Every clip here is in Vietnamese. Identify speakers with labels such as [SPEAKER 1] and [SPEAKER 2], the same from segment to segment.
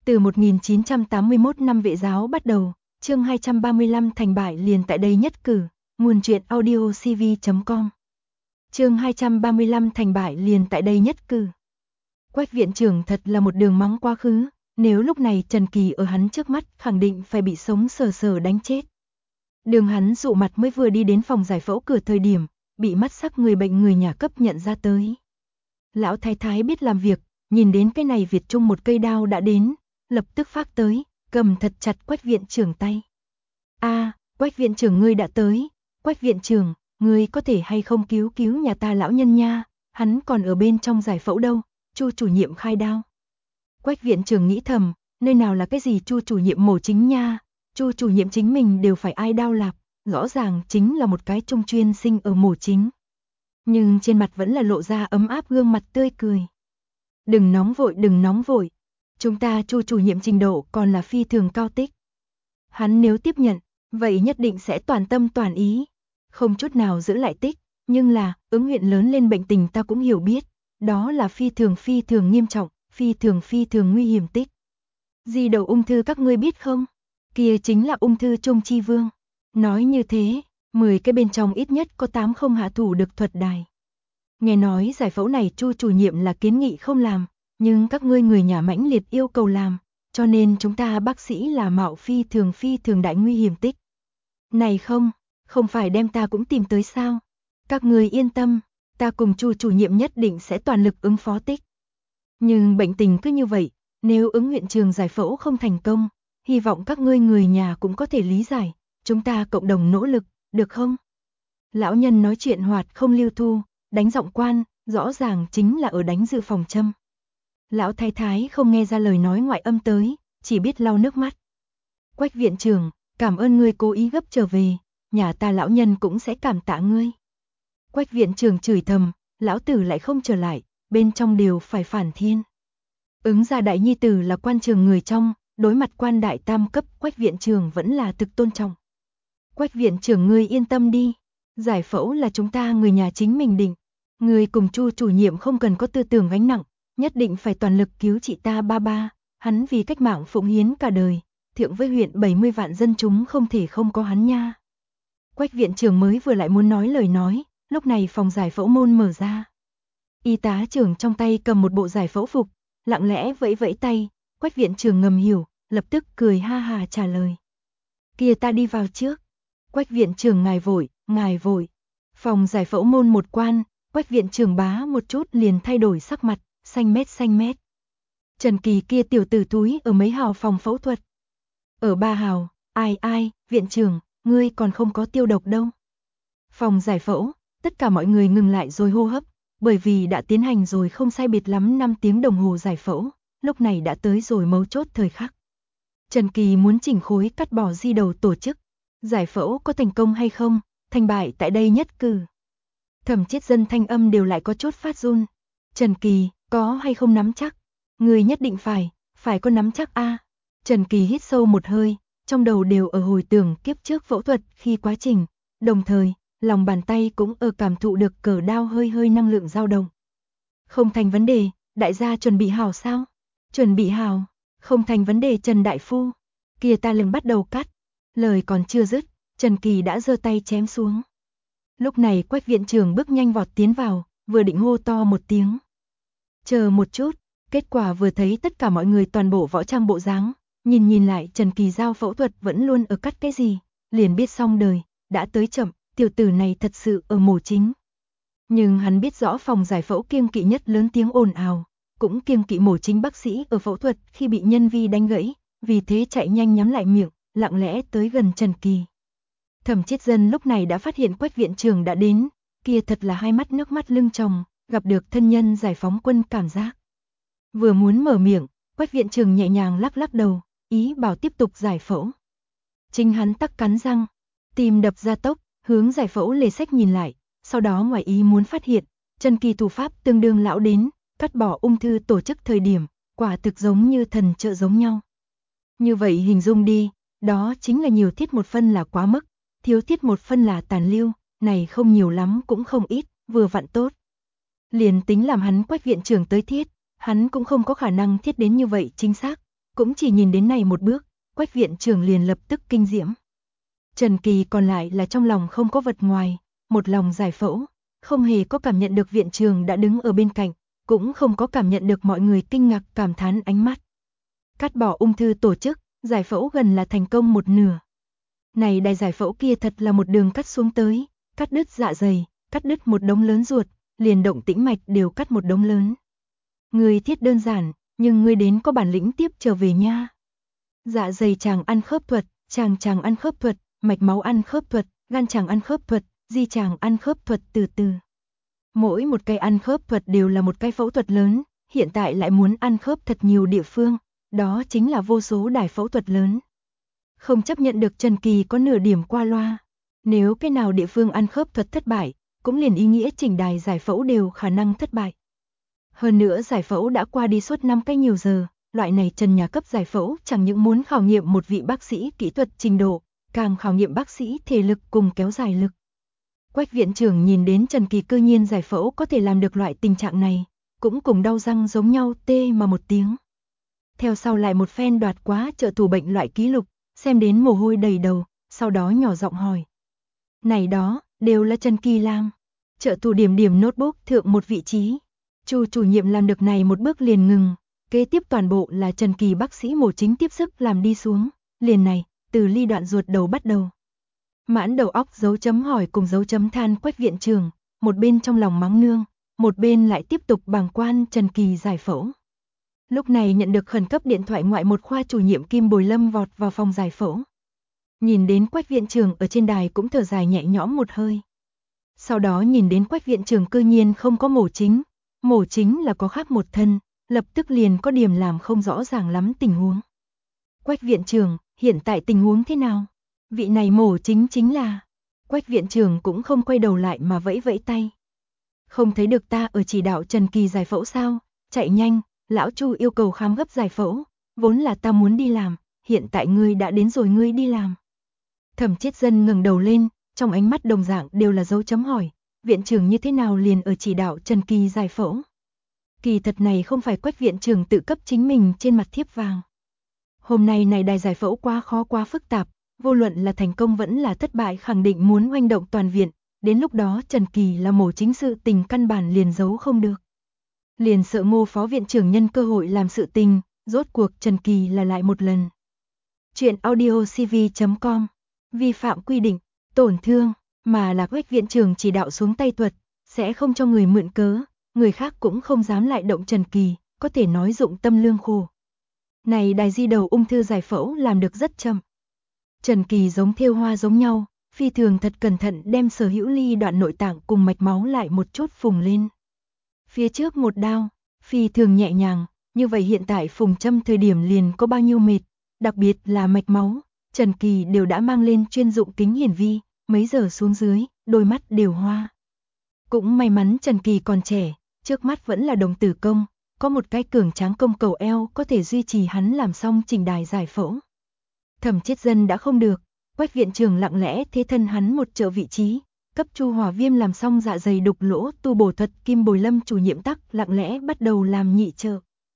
[SPEAKER 1] Từ 1981 năm Vệ giáo bắt đầu, chương 235 thành bại liền tại đây nhất cử, nguồn truyện audio cv.com. Chương 235 thành bại liền tại đây nhất cử. Quách viện trưởng thật là một đường mắng quá khứ, nếu lúc này Trần Kỳ ở hắn trước mắt khẳng định phải bị sống sờ sờ đánh chết. Đường hắn dụ mặt mới vừa đi đến phòng giải phẫu cửa thời điểm, bị mắt sắc người bệnh người nhà cấp nhận ra tới. Lão thái thái biết làm việc, nhìn đến cái này Việt Trung một cây đao đã đến, lập tức phác tới, cầm thật chặt Quách viện trưởng tay. Quách viện trưởng ngươi đã tới, Quách viện trưởng, ngươi có thể hay không cứu nhà ta lão nhân nha, hắn còn ở bên trong giải phẫu đâu, Chu chủ nhiệm khai đao. Quách viện trưởng nghĩ thầm, nơi nào là cái gì Chu chủ nhiệm mổ chính nha, Chu chủ nhiệm chính mình đều phải ai đao lạp, rõ ràng chính là một cái trung chuyên sinh ở mổ chính. Nhưng trên mặt vẫn là lộ ra ấm áp gương mặt tươi cười. Đừng nóng vội, chúng ta Chu chủ nhiệm trình độ còn là phi thường cao tích. Hắn nếu tiếp nhận, vậy nhất định sẽ toàn tâm toàn ý, không chút nào giữ lại tích, nhưng là, ứng huyện lớn lên bệnh tình ta cũng hiểu biết, đó là phi thường nghiêm trọng, phi thường nguy hiểm tích. Di đầu ung thư các ngươi biết không? Kia chính là ung thư Trung Chi Vương. Nói như thế, 10 cái bên trong ít nhất có 8 không hạ thủ được thuật đài. Nghe nói giải phẫu này Chu chủ nhiệm là kiến nghị không làm, nhưng các ngươi người nhà mãnh liệt yêu cầu làm, cho nên chúng ta bác sĩ là mạo phi thường đại nguy hiểm tích. Này không phải đem ta cũng tìm tới sao? Các ngươi yên tâm, ta cùng Chu chủ nhiệm nhất định sẽ toàn lực ứng phó tích. Nhưng bệnh tình cứ như vậy, nếu ứng huyện trường giải phẫu không thành công, hy vọng các ngươi người nhà cũng có thể lý giải, chúng ta cộng đồng nỗ lực, được không? Lão nhân nói chuyện hoạt không lưu thu, đánh giọng quan, rõ ràng chính là ở đánh dự phòng châm. Lão thái thái không nghe ra lời nói ngoại âm tới, chỉ biết lau nước mắt. Quách viện trưởng, cảm ơn ngươi cố ý gấp trở về, nhà ta lão nhân cũng sẽ cảm tạ ngươi. Quách viện trưởng chửi thầm, lão tử lại không trở lại, bên trong đều phải phản thiên. Ứng gia đại nhi tử là quan trường người trong, đối mặt quan đại tam cấp Quách viện trưởng vẫn là thực tôn trọng. Quách viện trưởng ngươi yên tâm đi, giải phẫu là chúng ta người nhà chính mình định, ngươi cùng Chu chủ nhiệm không cần có tư tưởng gánh nặng, nhất định phải toàn lực cứu chị ta ba, hắn vì cách mạng phụng hiến cả đời, thượng với huyện 70 vạn dân chúng không thể không có hắn nha. Quách viện trưởng mới vừa lại muốn nói lời nói, lúc này phòng giải phẫu môn mở ra. Y tá trưởng trong tay cầm một bộ giải phẫu phục, lặng lẽ vẫy vẫy tay, Quách viện trưởng ngầm hiểu, lập tức cười ha hà trả lời. Kia ta đi vào trước. Quách viện trưởng ngài vội. Phòng giải phẫu môn một quan, Quách viện trưởng bá một chút liền thay đổi sắc mặt, xanh mét. Trần Kỳ kia tiểu tử túi ở mấy hào phòng phẫu thuật. Ở 3 hào, ai, viện trưởng, ngươi còn không có tiêu độc đâu. Phòng giải phẫu, tất cả mọi người ngừng lại rồi hô hấp, bởi vì đã tiến hành rồi không sai biệt lắm 5 tiếng đồng hồ giải phẫu, lúc này đã tới rồi mấu chốt thời khắc. Trần Kỳ muốn chỉnh khối cắt bỏ di đầu tổ chức, giải phẫu có thành công hay không, thành bại tại đây nhất cử. Thẩm Chiết Dân thanh âm đều lại có chút phát run. Trần Kỳ, có hay không nắm chắc? Người nhất định phải có nắm chắc a. Trần Kỳ hít sâu một hơi, trong đầu đều ở hồi tưởng kiếp trước phẫu thuật khi quá trình, đồng thời, lòng bàn tay cũng ở cảm thụ được cờ đao hơi năng lượng dao động. Không thành vấn đề, đại gia chuẩn bị hảo sao? Chuẩn bị hảo, không thành vấn đề Trần đại phu. Kia ta liền bắt đầu cắt. Lời còn chưa dứt, Trần Kỳ đã giơ tay chém xuống. Lúc này Quách viện trưởng bước nhanh vọt tiến vào, vừa định hô to một tiếng. Chờ một chút, kết quả vừa thấy tất cả mọi người toàn bộ võ trang bộ dáng, nhìn lại Trần Kỳ giao phẫu thuật vẫn luôn ở cắt cái gì, liền biết xong đời, đã tới chậm, tiểu tử này thật sự ở mổ chính. Nhưng hắn biết rõ phòng giải phẫu kiêng kỵ nhất lớn tiếng ồn ào, cũng kiêng kỵ mổ chính bác sĩ ở phẫu thuật khi bị nhân vi đánh gãy, vì thế chạy nhanh nhắm lại miệng, lặng lẽ tới gần Trần Kỳ. Thẩm Chiết Dân lúc này đã phát hiện Quách viện trưởng đã đến, kia thật là hai mắt nước mắt lưng tròng, gặp được thân nhân giải phóng quân cảm giác. Vừa muốn mở miệng, Quách viện trưởng nhẹ nhàng lắc đầu, ý bảo tiếp tục giải phẫu. Chính hắn tắc cắn răng, tim đập ra tốc, hướng giải phẫu lề sách nhìn lại, sau đó ngoài ý muốn phát hiện, Trần Kỳ thủ pháp tương đương lão đến, cắt bỏ ung thư tổ chức thời điểm, quả thực giống như thần trợ giống nhau. Như vậy hình dung đi, đó chính là nhiều thiết một phân là quá mức, thiếu thiết một phân là tàn lưu, này không nhiều lắm cũng không ít, vừa vặn tốt. Liền tính làm hắn Quách viện trưởng tới thiết, hắn cũng không có khả năng thiết đến như vậy chính xác, Cũng chỉ nhìn đến này một bước, Quách viện trưởng liền lập tức kinh diễm. Trần Kỳ còn lại là trong lòng không có vật ngoài, một lòng giải phẫu, không hề có cảm nhận được viện trưởng đã đứng ở bên cạnh, cũng không có cảm nhận được mọi người kinh ngạc cảm thán ánh mắt. Cắt bỏ ung thư tổ chức, giải phẫu gần là thành công một nửa. Này đài giải phẫu kia thật là một đường cắt xuống tới, cắt đứt dạ dày, cắt đứt một đống lớn ruột, liền động tĩnh mạch đều cắt một đống lớn. Người thiết đơn giản, nhưng ngươi đến có bản lĩnh tiếp trở về nha. Dạ dày chàng ăn khớp thuật, chàng ăn khớp thuật, mạch máu ăn khớp thuật, gan chàng ăn khớp thuật, di chàng ăn khớp thuật từ từ. Mỗi một cây ăn khớp thuật đều là một cái phẫu thuật lớn, hiện tại lại muốn ăn khớp thật nhiều địa phương, đó chính là vô số đài phẫu thuật lớn. Không chấp nhận được Trần Kỳ có nửa điểm qua loa. Nếu cái nào địa phương ăn khớp thuật thất bại, cũng liền ý nghĩa chỉnh đài giải phẫu đều khả năng thất bại. Hơn nữa giải phẫu đã qua đi suốt 5 cái nhiều giờ, loại này trần nhà cấp giải phẫu chẳng những muốn khảo nghiệm một vị bác sĩ kỹ thuật trình độ, càng khảo nghiệm bác sĩ thể lực cùng kéo dài lực. Quách viện trưởng nhìn đến Trần Kỳ cư nhiên giải phẫu có thể làm được loại tình trạng này, cũng cùng đau răng giống nhau tê mà một tiếng. Theo sau lại một phen đoạt quá trợ thủ bệnh loại ký lục, xem đến mồ hôi đầy đầu, sau đó nhỏ giọng hỏi. Này đó, đều là Trần Kỳ làm. Trợ thủ điểm điểm notebook thượng một vị trí. Chu chủ nhiệm làm được này một bước liền ngừng, kế tiếp toàn bộ là Trần Kỳ bác sĩ mổ chính tiếp sức làm đi xuống, liền này, từ ly đoạn ruột đầu bắt đầu. Mãn đầu óc dấu chấm hỏi cùng dấu chấm than Quách viện trưởng, một bên trong lòng mắng nương, một bên lại tiếp tục bàng quan Trần Kỳ giải phẫu. Lúc này nhận được khẩn cấp điện thoại ngoại một khoa chủ nhiệm Kim Bồi Lâm vọt vào phòng giải phẫu. Nhìn đến Quách viện trưởng ở trên đài cũng thở dài nhẹ nhõm một hơi. Sau đó nhìn đến Quách viện trưởng cư nhiên không có mổ chính là có khác một thân, lập tức liền có điểm làm không rõ ràng lắm tình huống. Quách viện trưởng, hiện tại tình huống thế nào? Vị này mổ chính là... Quách viện trưởng cũng không quay đầu lại mà vẫy vẫy tay. Không thấy được ta ở chỉ đạo Trần Kỳ giải phẫu sao? Chạy nhanh, lão Chu yêu cầu khám gấp giải phẫu, vốn là ta muốn đi làm, hiện tại ngươi đã đến rồi ngươi đi làm. Thẩm Chiết Dân ngẩng đầu lên, trong ánh mắt đồng dạng đều là dấu chấm hỏi, viện trưởng như thế nào liền ở chỉ đạo Trần Kỳ giải phẫu? Kỳ thật này không phải Quách viện trưởng tự cấp chính mình trên mặt thiếp vàng. Hôm nay này đài giải phẫu quá khó quá phức tạp, vô luận là thành công vẫn là thất bại khẳng định muốn oanh động toàn viện, đến lúc đó Trần Kỳ là mổ chính sự tình căn bản liền giấu không được. Liền sợ Ngô phó viện trưởng nhân cơ hội làm sự tình, rốt cuộc Trần Kỳ là lại một lần. Chuyện audiocv.com. Vi phạm quy định, tổn thương, mà là Quách viện trưởng chỉ đạo xuống tay thuật, sẽ không cho người mượn cớ, người khác cũng không dám lại động Trần Kỳ, có thể nói dụng tâm lương khổ. Này đài di đầu ung thư giải phẫu làm được rất chậm. Trần Kỳ giống thêu hoa giống nhau, phi thường thật cẩn thận đem sở hữu ly đoạn nội tạng cùng mạch máu lại một chút phùng lên. Phía trước một đao, phi thường nhẹ nhàng, như vậy hiện tại phùng châm thời điểm liền có bao nhiêu mệt, đặc biệt là mạch máu, Trần Kỳ đều đã mang lên chuyên dụng kính hiển vi, mấy giờ xuống dưới, đôi mắt đều hoa. Cũng may mắn Trần Kỳ còn trẻ, trước mắt vẫn là đồng tử công, có một cái cường tráng công cầu eo có thể duy trì hắn làm xong trình đài giải phẫu. Thẩm Chiết Dân đã không được, Quách viện trưởng lặng lẽ thế thân hắn một trợ vị trí, cấp Chu Hòa Viêm làm xong dạ dày đục lỗ tu bổ thuật, Kim Bồi Lâm chủ nhiệm tắc lặng lẽ bắt đầu làm nhị trợ.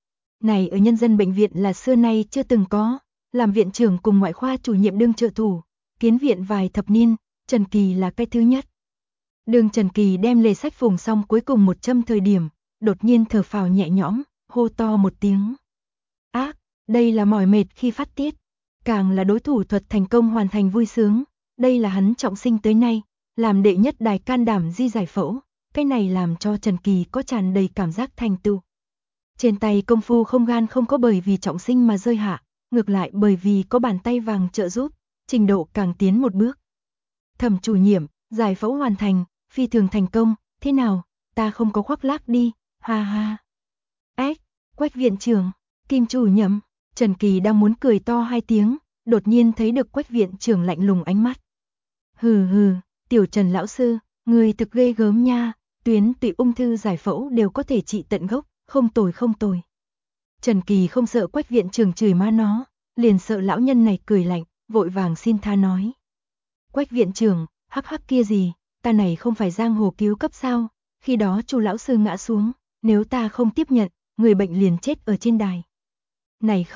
[SPEAKER 1] Này ở nhân dân bệnh viện là xưa nay chưa từng có, làm viện trưởng cùng ngoại khoa chủ nhiệm đương trợ thủ, kiến viện vài thập niên, Trần Kỳ là cái thứ nhất. Đường Trần Kỳ đem lề sách phùng xong cuối cùng một châm thời điểm, đột nhiên thở phào nhẹ nhõm, hô to một tiếng. Ác, đây là mỏi mệt khi phát tiết, càng là đối thủ thuật thành công hoàn thành vui sướng, đây là hắn trọng sinh tới nay, làm đệ nhất đài can đảm di giải phẫu, cái này làm cho Trần Kỳ có tràn đầy cảm giác thành tựu. Trên tay công phu không gan không có bởi vì trọng sinh mà rơi hạ, ngược lại bởi vì có bàn tay vàng trợ giúp, trình độ càng tiến một bước. Thẩm chủ nhiệm, giải phẫu hoàn thành, phi thường thành công, thế nào, ta không có khoác lác đi, ha ha. Ếch, Quách viện trưởng, Kim chủ nhiệm, Trần Kỳ đang muốn cười to hai tiếng, đột nhiên thấy được Quách viện trưởng lạnh lùng ánh mắt. Hừ hừ, tiểu Trần lão sư, người thực ghê gớm nha, tuyến tụy ung thư giải phẫu đều có thể trị tận gốc, không tồi không tồi. Trần Kỳ không sợ Quách viện trưởng chửi má nó, liền sợ lão nhân này cười lạnh, vội vàng xin tha nói. Quách viện trưởng, hắc hắc kia gì, ta này không phải giang hồ cứu cấp sao, khi đó Chu lão sư ngã xuống, nếu ta không tiếp nhận, người bệnh liền chết ở trên đài. Này không,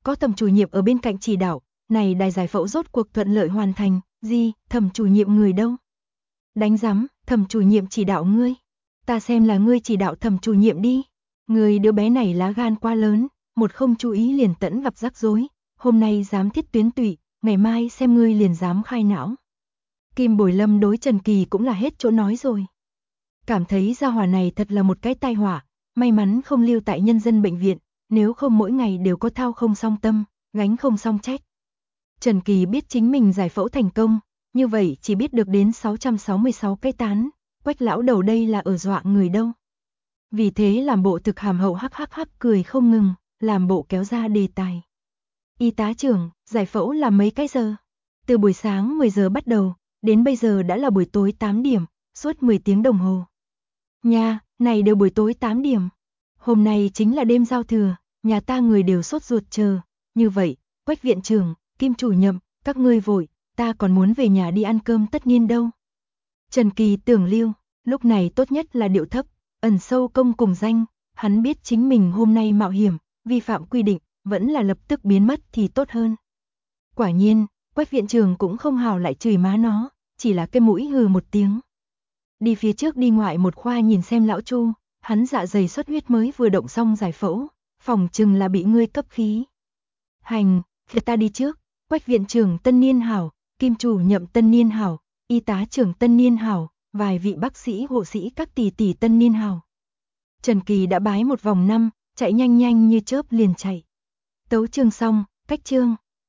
[SPEAKER 1] có Thẩm chủ nhiệm ở bên cạnh chỉ đạo, này đài giải phẫu rốt cuộc thuận lợi hoàn thành. Gì, Thẩm chủ nhiệm người đâu? Đánh rắm, Thẩm chủ nhiệm chỉ đạo ngươi. Ta xem là ngươi chỉ đạo Thẩm chủ nhiệm đi. Ngươi đứa bé này lá gan quá lớn, một không chú ý liền tẫn gặp rắc rối, hôm nay dám thiết tuyến tụy, ngày mai xem ngươi liền dám khai não. Kim Bồi Lâm đối Trần Kỳ cũng là hết chỗ nói rồi. Cảm thấy gia hỏa này thật là một cái tai họa, may mắn không lưu tại nhân dân bệnh viện, nếu không mỗi ngày đều có thao không xong tâm, gánh không xong trách. Trần Kỳ biết chính mình giải phẫu thành công, như vậy chỉ biết được đến 666 cái tán, Quách lão đầu đây là ở dọa người đâu. Vì thế làm bộ thực hàm hậu hắc hắc hắc cười không ngừng, làm bộ kéo ra đề tài. Y tá trưởng, giải phẫu là mấy cái giờ? Từ buổi sáng 10 giờ bắt đầu, đến bây giờ đã là buổi tối 8 điểm, suốt 10 tiếng đồng hồ. Nha, này đều buổi tối 8 điểm. Hôm nay chính là đêm giao thừa, nhà ta người đều sốt ruột chờ. Như vậy, Quách viện trưởng, Kim chủ nhiệm, các ngươi vội, ta còn muốn về nhà đi ăn cơm tất niên đâu. Trần Kỳ tưởng lưu, lúc này tốt nhất là điệu thấp, ẩn sâu công cùng danh, hắn biết chính mình hôm nay mạo hiểm, vi phạm quy định, vẫn là lập tức biến mất thì tốt hơn. Quả nhiên, Quách viện trưởng cũng không hào lại chửi má nó, chỉ là cái mũi hừ một tiếng. Đi phía trước đi ngoại một khoa nhìn xem lão Chu, hắn dạ dày xuất huyết mới vừa động xong giải phẫu, phòng chừng là bị ngươi cấp khí. Hành, ta đi trước, Quách viện trưởng tân niên hảo, Kim chủ nhiệm tân niên hảo, y tá trưởng tân niên hảo, vài vị bác sĩ hộ sĩ các tỷ tỷ tân niên hảo. Trần Kỳ đã bái một vòng năm, chạy nhanh nhanh như chớp liền chạy. Tấu chương xong, cách chương.